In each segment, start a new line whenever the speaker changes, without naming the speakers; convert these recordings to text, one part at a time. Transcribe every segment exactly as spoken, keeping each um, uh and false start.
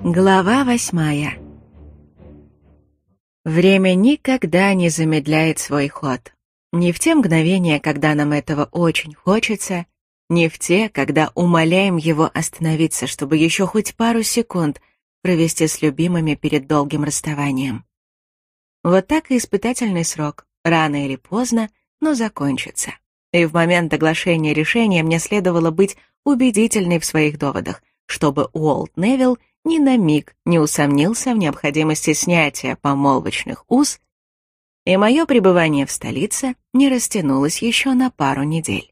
Глава восьмая. Время никогда не замедляет свой ход. Не в те мгновения, когда нам этого очень хочется, не в те, когда умоляем его остановиться, чтобы еще хоть пару секунд провести с любимыми перед долгим расставанием. Вот так и испытательный срок, рано или поздно, но закончится. И в момент оглашения решения мне следовало быть убедительной в своих доводах, чтобы Уолт Невилл ни на миг не усомнился в необходимости снятия помолвочных уз, и мое пребывание в столице не растянулось еще на пару недель.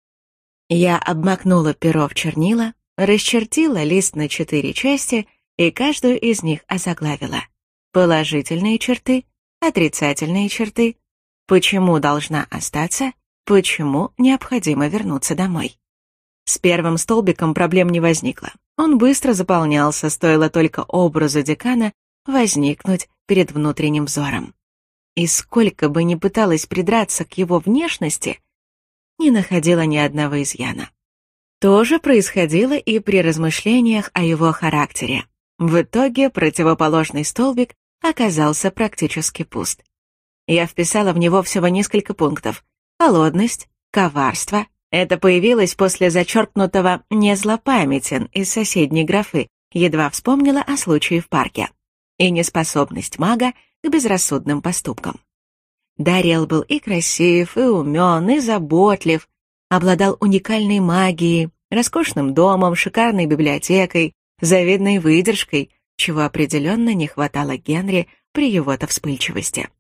Я обмакнула перо в чернила, расчертила лист на четыре части и каждую из них озаглавила. Положительные черты, отрицательные черты, почему должна остаться, почему необходимо вернуться домой. С первым столбиком проблем не возникло. Он быстро заполнялся, стоило только образу декана возникнуть перед внутренним взором. И сколько бы ни пыталась придраться к его внешности, не находила ни одного изъяна. То же происходило и при размышлениях о его характере. В итоге противоположный столбик оказался практически пуст. Я вписала в него всего несколько пунктов. Холодность, коварство. Это появилось после зачеркнутого «не злопамятен» из соседней графы, едва вспомнила о случае в парке. И неспособность мага к безрассудным поступкам. Дариэл был и красив, и умен, и заботлив, обладал уникальной магией, роскошным домом, шикарной библиотекой, завидной выдержкой, чего определенно не хватало Генри при его-то вспыльчивости.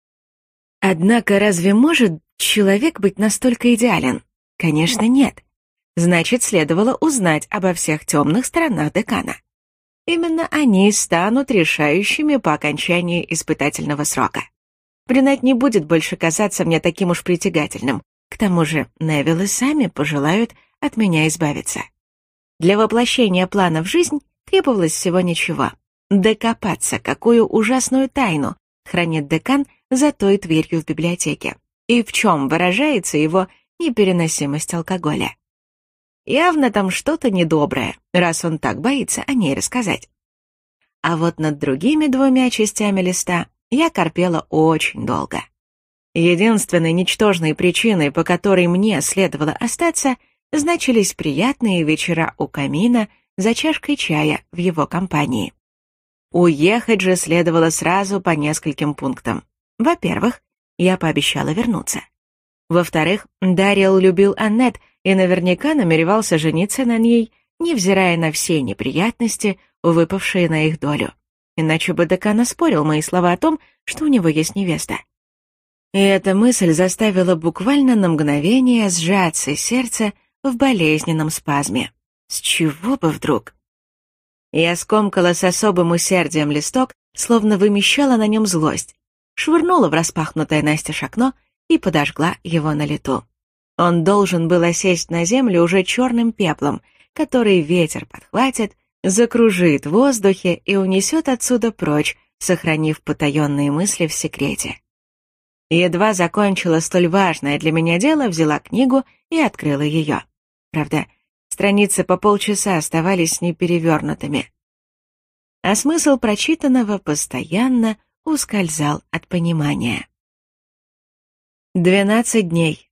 Однако разве может человек быть настолько идеален? Конечно, нет. Значит, следовало узнать обо всех темных сторонах декана. Именно они станут решающими по окончании испытательного срока. Брюнет не будет больше казаться мне таким уж притягательным. К тому же Невиллы сами пожелают от меня избавиться. Для воплощения плана в жизнь требовалось всего ничего. Докопаться, какую ужасную тайну хранит декан за той дверью в библиотеке, и в чем выражается его непереносимость алкоголя. Явно там что-то недоброе, раз он так боится о ней рассказать. А вот над другими двумя частями листа я корпела очень долго. Единственной ничтожной причиной, по которой мне следовало остаться, значились приятные вечера у камина за чашкой чая в его компании. Уехать же следовало сразу по нескольким пунктам. Во-первых, я пообещала вернуться. Во-вторых, Дариэл любил Аннет и наверняка намеревался жениться на ней, невзирая на все неприятности, выпавшие на их долю. Иначе бы декан оспорил мои слова о том, что у него есть невеста. И эта мысль заставила буквально на мгновение сжаться сердце в болезненном спазме. С чего бы вдруг? Я скомкала с особым усердием листок, словно вымещала на нем злость, швырнула в распахнутое настежь окно и подожгла его на лету. Он должен был осесть на землю уже черным пеплом, который ветер подхватит, закружит в воздухе и унесет отсюда прочь, сохранив потаенные мысли в секрете. Едва закончила столь важное для меня дело, взяла книгу и открыла ее. Правда, страницы по полчаса оставались неперевернутыми. А смысл прочитанного постоянно ускользал от понимания. Двенадцать дней.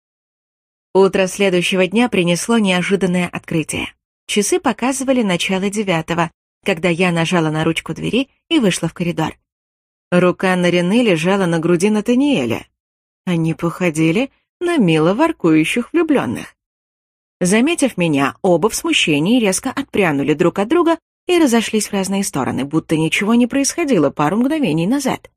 Утро следующего дня принесло неожиданное открытие. Часы показывали начало девятого, когда я нажала на ручку двери и вышла в коридор. Рука Нарине лежала на груди Натаниэля. Они походили на мило воркующих влюбленных. Заметив меня, оба в смущении резко отпрянули друг от друга и разошлись в разные стороны, будто ничего не происходило пару мгновений назад.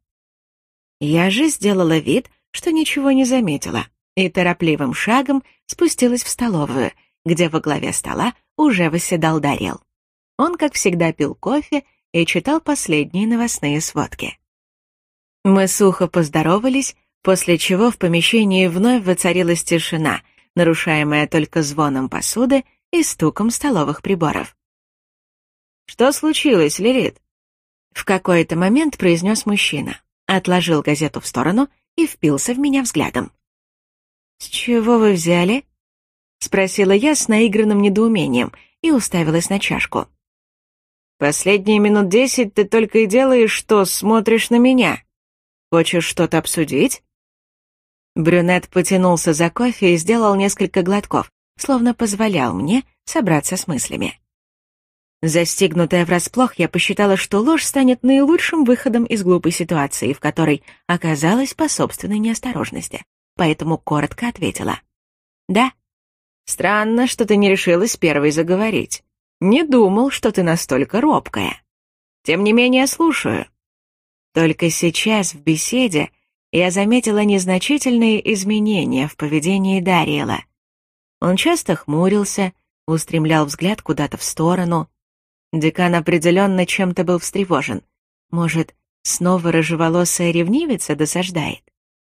Я же сделала вид, что ничего не заметила, и торопливым шагом спустилась в столовую, где во главе стола уже восседал Дариэл. Он, как всегда, пил кофе и читал последние новостные сводки. Мы сухо поздоровались, после чего в помещении вновь воцарилась тишина, нарушаемая только звоном посуды и стуком столовых приборов. «Что случилось, Лилит?» В какой-то момент произнес мужчина, отложил газету в сторону и впился в меня взглядом. «С чего вы взяли?» — спросила я с наигранным недоумением и уставилась на чашку. Последние минут десять ты только и делаешь, что смотришь на меня. Хочешь что-то обсудить?» Брюнет потянулся за кофе и сделал несколько глотков, словно позволял мне собраться с мыслями. Застигнутая врасплох, я посчитала, что ложь станет наилучшим выходом из глупой ситуации, в которой оказалась по собственной неосторожности, поэтому коротко ответила. «Да». «Странно, что ты не решилась первой заговорить. Не думал, что ты настолько робкая. Тем не менее, слушаю». Только сейчас в беседе я заметила незначительные изменения в поведении Дариэла. Он часто хмурился, устремлял взгляд куда-то в сторону. Декан определенно чем-то был встревожен. Может, снова рыжеволосая ревнивица досаждает?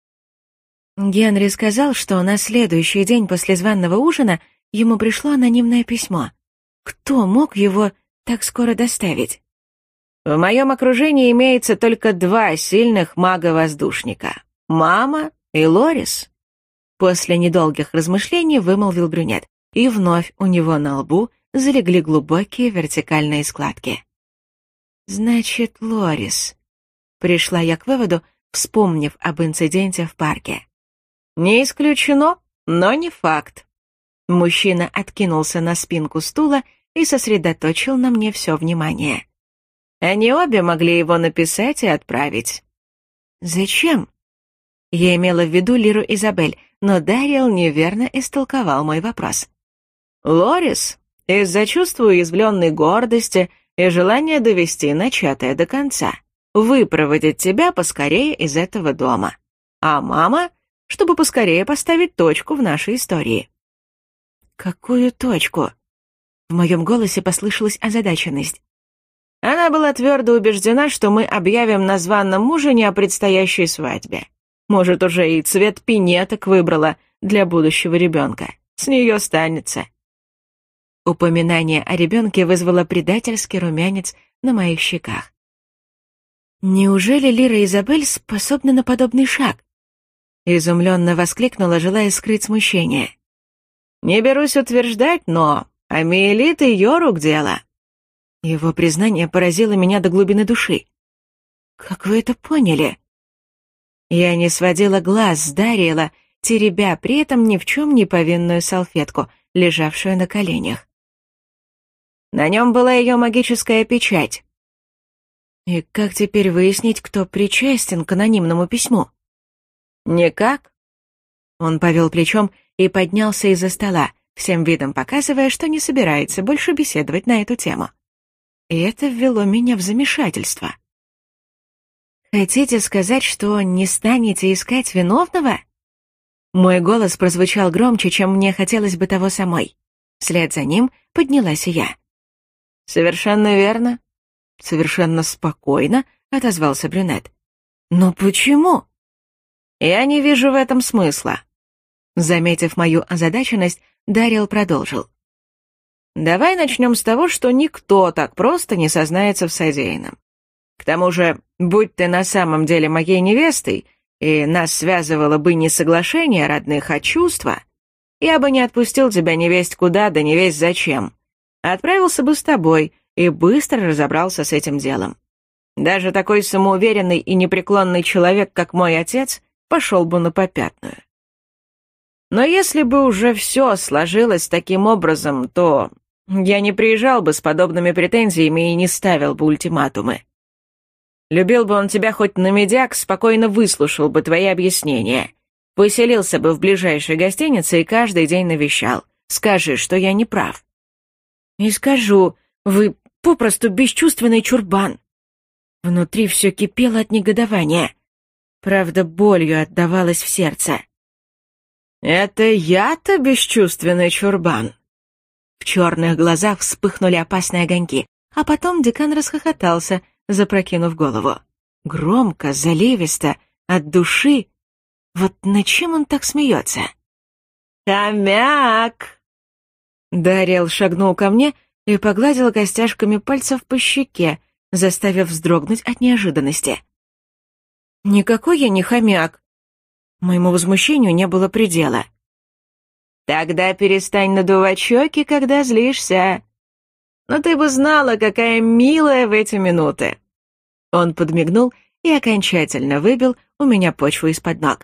Генри сказал, что на следующий день после званого ужина ему пришло анонимное письмо. Кто мог его так скоро доставить? В моем окружении имеется только два сильных мага-воздушника — мама и Лорис. После недолгих размышлений вымолвил брюнет, и вновь у него на лбу залегли глубокие вертикальные складки. «Значит, Лорис», — пришла я к выводу, вспомнив об инциденте в парке. «Не исключено, но не факт». Мужчина откинулся на спинку стула и сосредоточил на мне все внимание. Они обе могли его написать и отправить. «Зачем?» Я имела в виду Лиру Изабель, но Дариэл неверно истолковал мой вопрос. «Лорис, из-за чувства уязвленной гордости и желания довести начатое до конца, выпроводить тебя поскорее из этого дома. А мама, чтобы поскорее поставить точку в нашей истории». «Какую точку?» В моем голосе послышалась озадаченность. Она была твердо убеждена, что мы объявим на званом ужине о предстоящей свадьбе. Может, уже и цвет пинеток выбрала для будущего ребенка. С нее станется. Упоминание о ребенке вызвало предательский румянец на моих щеках. «Неужели Лира Изабель способна на подобный шаг?» Изумленно воскликнула, желая скрыть смущение. «Не берусь утверждать, но Амиэлит — ее рук дело». Его признание поразило меня до глубины души. «Как вы это поняли?» Я не сводила глаз с Дариэла, теребя при этом ни в чем не повинную салфетку, лежавшую на коленях. На нем была ее магическая печать. И как теперь выяснить, кто причастен к анонимному письму? Никак. Он повел плечом и поднялся из-за стола, всем видом показывая, что не собирается больше беседовать на эту тему. И это ввело меня в замешательство. «Хотите сказать, что не станете искать виновного?» Мой голос прозвучал громче, чем мне хотелось бы того самой. Вслед за ним поднялась и я. «Совершенно верно. Совершенно спокойно», — отозвался брюнет. «Но почему?» «Я не вижу в этом смысла». Заметив мою озадаченность, Дариэл продолжил. «Давай начнем с того, что никто так просто не сознается в содеянном. К тому же, будь ты на самом деле моей невестой, и нас связывало бы не соглашение родных, а чувства, я бы не отпустил тебя невесть куда, да невесть зачем. Отправился бы с тобой и быстро разобрался с этим делом. Даже такой самоуверенный и непреклонный человек, как мой отец, пошел бы на попятную. Но если бы уже все сложилось таким образом, то я не приезжал бы с подобными претензиями и не ставил бы ультиматумы. Любил бы он тебя хоть на медяк, спокойно выслушал бы твои объяснения, поселился бы в ближайшей гостинице и каждый день навещал. Скажи, что я не прав». «И скажу, вы попросту бесчувственный чурбан». Внутри все кипело от негодования. Правда, болью отдавалось в сердце. «Это я-то бесчувственный чурбан?» В черных глазах вспыхнули опасные огоньки, а потом декан расхохотался, запрокинув голову. Громко, заливисто, от души. Вот над чем он так смеется? «Хомяк!» Дариэл шагнул ко мне и погладил костяшками пальцев по щеке, заставив вздрогнуть от неожиданности. «Никакой я не хомяк». Моему возмущению не было предела. «Тогда перестань надувать щеки, когда злишься». Но ты бы знала, какая милая в эти минуты!» Он подмигнул и окончательно выбил у меня почву из-под ног.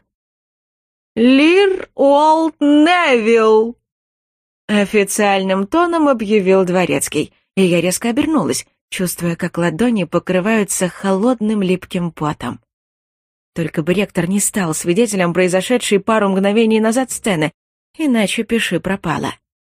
«Лир Уолт Невилл!» Официальным тоном объявил дворецкий, и я резко обернулась, чувствуя, как ладони покрываются холодным липким потом. Только бы ректор не стал свидетелем произошедшей пару мгновений назад сцены, иначе пиши пропало.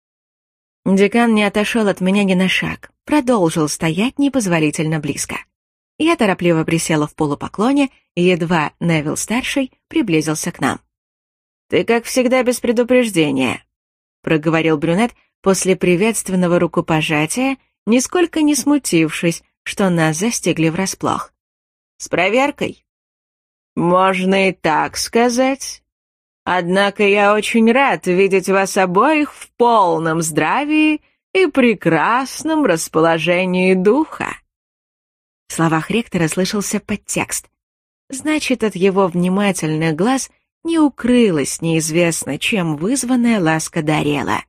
Декан не отошел от меня ни на шаг, продолжил стоять непозволительно близко. Я торопливо присела в полупоклоне, едва Невилл-старший приблизился к нам. «Ты, как всегда, без предупреждения», — проговорил брюнет после приветственного рукопожатия, нисколько не смутившись, что нас застигли врасплох. «С проверкой?» «Можно и так сказать. Однако я очень рад видеть вас обоих в полном здравии и прекрасном расположении духа». В словах ректора слышался подтекст. Значит, от его внимательных глаз не укрылась неизвестно чем вызванная ласка Дариэла.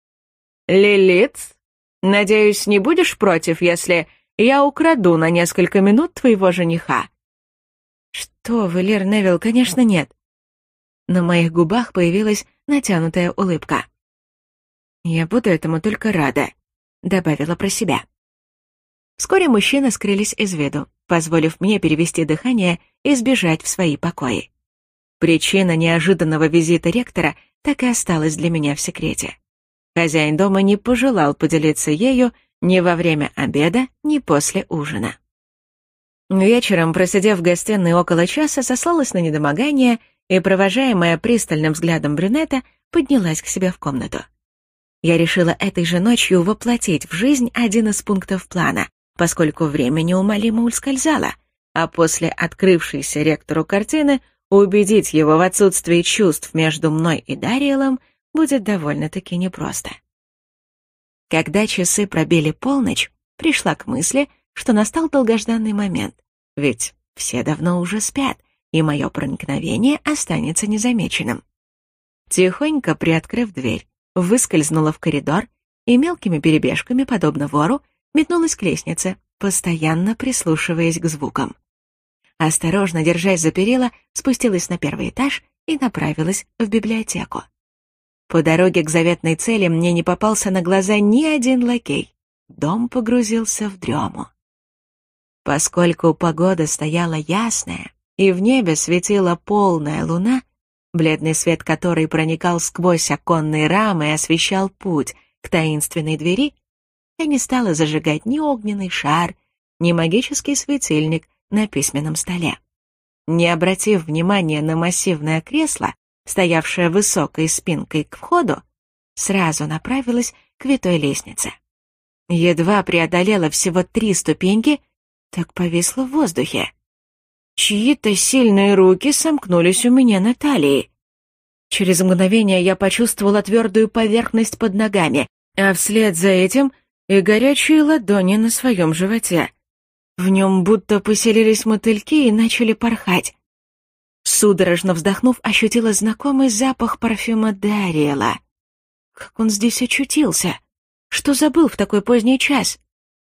«Лилит, надеюсь, не будешь против, если я украду на несколько минут твоего жениха?» «Что вы, Лир Невилл, конечно, нет». На моих губах появилась натянутая улыбка. «Я буду этому только рада», — добавила про себя. Вскоре мужчины скрылись из виду, позволив мне перевести дыхание и сбежать в свои покои. Причина неожиданного визита ректора так и осталась для меня в секрете. Хозяин дома не пожелал поделиться ею ни во время обеда, ни после ужина. Вечером, просидев в гостиной около часа, сослалась на недомогание и, провожаемая пристальным взглядом брюнета, поднялась к себе в комнату. Я решила этой же ночью воплотить в жизнь один из пунктов плана, поскольку время неумолимо ускользало, а после открывшейся ректору картины убедить его в отсутствии чувств между мной и Дариэлом будет довольно-таки непросто. Когда часы пробили полночь, пришла к мысли, что настал долгожданный момент, ведь все давно уже спят, и мое проникновение останется незамеченным. Тихонько приоткрыв дверь, выскользнула в коридор и мелкими перебежками, подобно вору, метнулась к лестнице, постоянно прислушиваясь к звукам. Осторожно, держась за перила, спустилась на первый этаж и направилась в библиотеку. По дороге к заветной цели мне не попался на глаза ни один лакей. Дом погрузился в дрему. Поскольку погода стояла ясная, и в небе светила полная луна, бледный свет которой проникал сквозь оконные рамы и освещал путь к таинственной двери, я не стала зажигать ни огненный шар, ни магический светильник на письменном столе. Не обратив внимания на массивное кресло, стоявшее высокой спинкой к входу, сразу направилась к витой лестнице. Едва преодолела всего три ступеньки, так повисла в воздухе. Чьи-то сильные руки сомкнулись у меня на талии. Через мгновение я почувствовала твердую поверхность под ногами, а вслед за этим и горячие ладони на своем животе. В нем будто поселились мотыльки и начали порхать. Судорожно вздохнув, ощутила знакомый запах парфюма Дариэла. Как он здесь очутился? Что забыл в такой поздний час?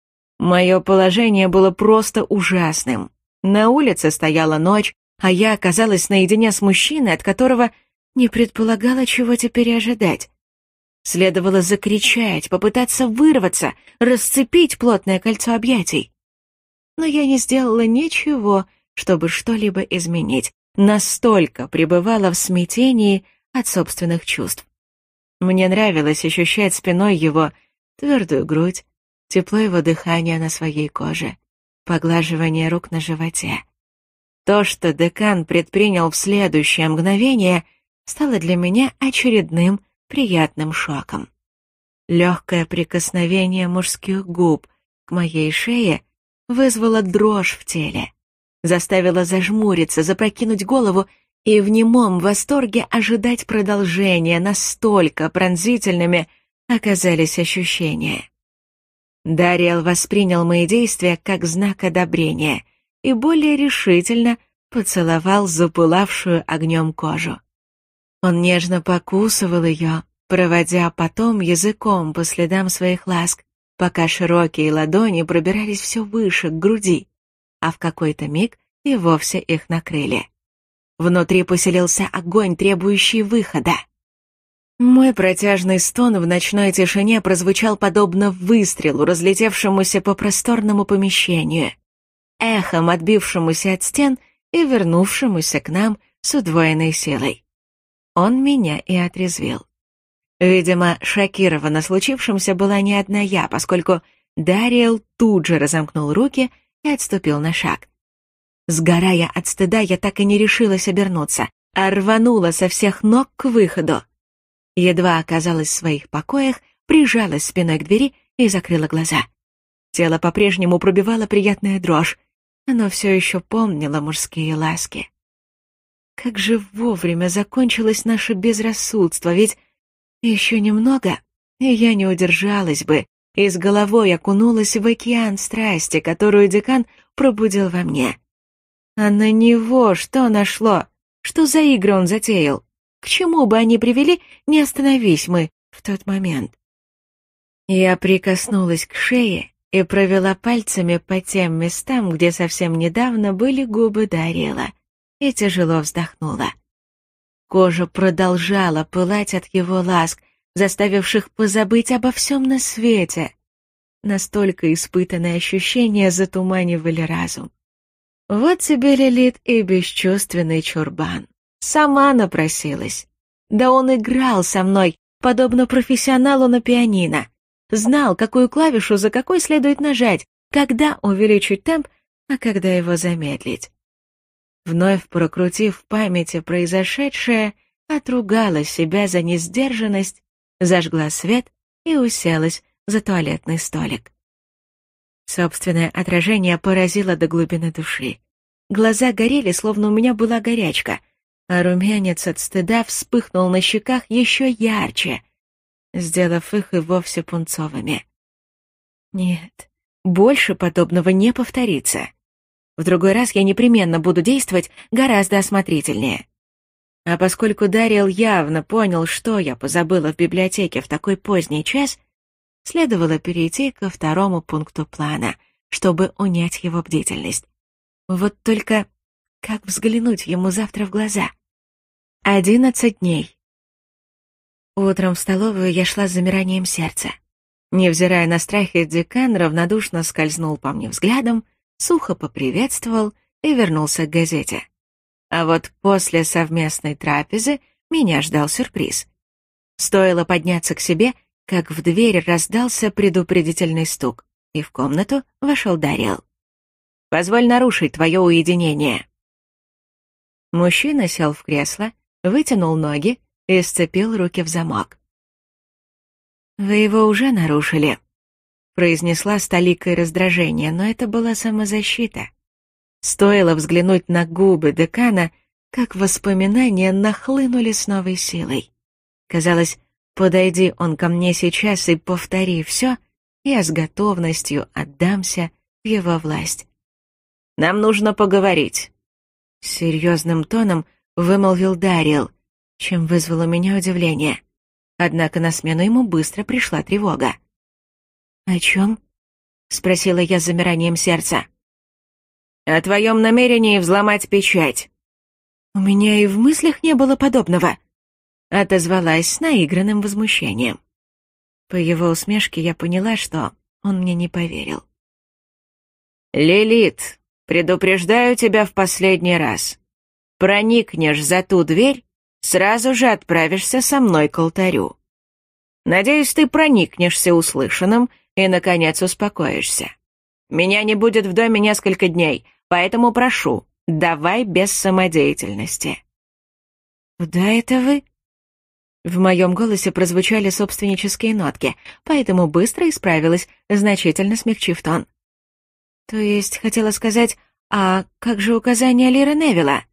Мое положение было просто ужасным. На улице стояла ночь, а я оказалась наедине с мужчиной, от которого не предполагала, чего теперь ожидать. Следовало закричать, попытаться вырваться, расцепить плотное кольцо объятий. Но я не сделала ничего, чтобы что-либо изменить. Настолько пребывала в смятении от собственных чувств. Мне нравилось ощущать спиной его твердую грудь, тепло его дыхания на своей коже, поглаживание рук на животе. То, что декан предпринял в следующее мгновение, стало для меня очередным приятным шоком. Легкое прикосновение мужских губ к моей шее вызвало дрожь в теле, заставило зажмуриться, запрокинуть голову и в немом восторге ожидать продолжения, настолько пронзительными оказались ощущения. Дариэл воспринял мои действия как знак одобрения и более решительно поцеловал запылавшую огнем кожу. Он нежно покусывал ее, проводя потом языком по следам своих ласк, пока широкие ладони пробирались все выше, к груди, а в какой-то миг и вовсе их накрыли. Внутри поселился огонь, требующий выхода. Мой протяжный стон в ночной тишине прозвучал подобно выстрелу, разлетевшемуся по просторному помещению, эхом отбившемуся от стен и вернувшемуся к нам с удвоенной силой. Он меня и отрезвил. Видимо, шокирована случившимся была не одна я, поскольку Дариэл тут же разомкнул руки и отступил на шаг. Сгорая от стыда, я так и не решилась обернуться, а рванула со всех ног к выходу. Едва оказалась в своих покоях, прижалась спиной к двери и закрыла глаза. Тело по-прежнему пробивало приятная дрожь, оно все еще помнило мужские ласки. Как же вовремя закончилось наше безрассудство, ведь еще немного, и я не удержалась бы, и с головой окунулась в океан страсти, которую декан пробудил во мне. А на него что нашло? Что за игры он затеял? К чему бы они привели, не остановись мы в тот момент? Я прикоснулась к шее и провела пальцами по тем местам, где совсем недавно были губы Дариэла, и тяжело вздохнула. Кожа продолжала пылать от его ласк, заставивших позабыть обо всем на свете. Настолько испытанные ощущения затуманивали разум. Вот тебе, Лилит, и бесчувственный чурбан. Сама напросилась. Да он играл со мной, подобно профессионалу на пианино. Знал, какую клавишу за какой следует нажать, когда увеличить темп, а когда его замедлить. Вновь прокрутив в памяти произошедшее, отругала себя за несдержанность, зажгла свет и уселась за туалетный столик. Собственное отражение поразило до глубины души. Глаза горели, словно у меня была горячка, а румянец от стыда вспыхнул на щеках еще ярче, сделав их и вовсе пунцовыми. Нет, больше подобного не повторится. В другой раз я непременно буду действовать гораздо осмотрительнее. А поскольку Дариэл явно понял, что я позабыла в библиотеке в такой поздний час, следовало перейти ко второму пункту плана, чтобы унять его бдительность. Вот только как взглянуть ему завтра в глаза? Одиннадцать дней. Утром в столовую я шла с замиранием сердца. Невзирая на страхи, декан равнодушно скользнул по мне взглядом, сухо поприветствовал и вернулся к газете. А вот после совместной трапезы меня ждал сюрприз. Стоило подняться к себе, как в дверь раздался предупредительный стук, и в комнату вошел Дариэл. «Позволь нарушить твое уединение». Мужчина сел в кресло, вытянул ноги и сцепил руки в замок. «Вы его уже нарушили», — произнесла с толикой раздражения, но это была самозащита. Стоило взглянуть на губы декана, как воспоминания нахлынули с новой силой. Казалось, подойди он ко мне сейчас и повтори все, я с готовностью отдамся в его власть. «Нам нужно поговорить», — серьезным тоном вымолвил Дариэл, чем вызвало у меня удивление. Однако на смену ему быстро пришла тревога. «О чем?» — спросила я с замиранием сердца. «О твоем намерении взломать печать». «У меня и в мыслях не было подобного», — отозвалась с наигранным возмущением. По его усмешке я поняла, что он мне не поверил. «Лилит, предупреждаю тебя в последний раз. Проникнешь за ту дверь, сразу же отправишься со мной к алтарю. Надеюсь, ты проникнешься услышанным и, наконец, успокоишься. Меня не будет в доме несколько дней, поэтому прошу, давай без самодеятельности». «Куда это вы?» В моем голосе прозвучали собственнические нотки, поэтому быстро исправилась, значительно смягчив тон. «То есть, хотела сказать, а как же указания Лиры Невилла?»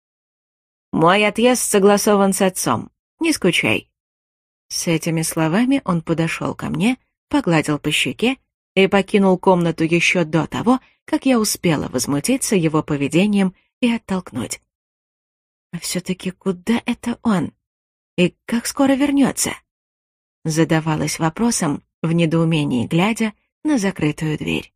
«Мой отъезд согласован с отцом, не скучай». С этими словами он подошел ко мне, погладил по щеке и покинул комнату еще до того, как я успела возмутиться его поведением и оттолкнуть. А все-таки куда это он? И как скоро вернется? Задавалась вопросом, в недоумении глядя на закрытую дверь.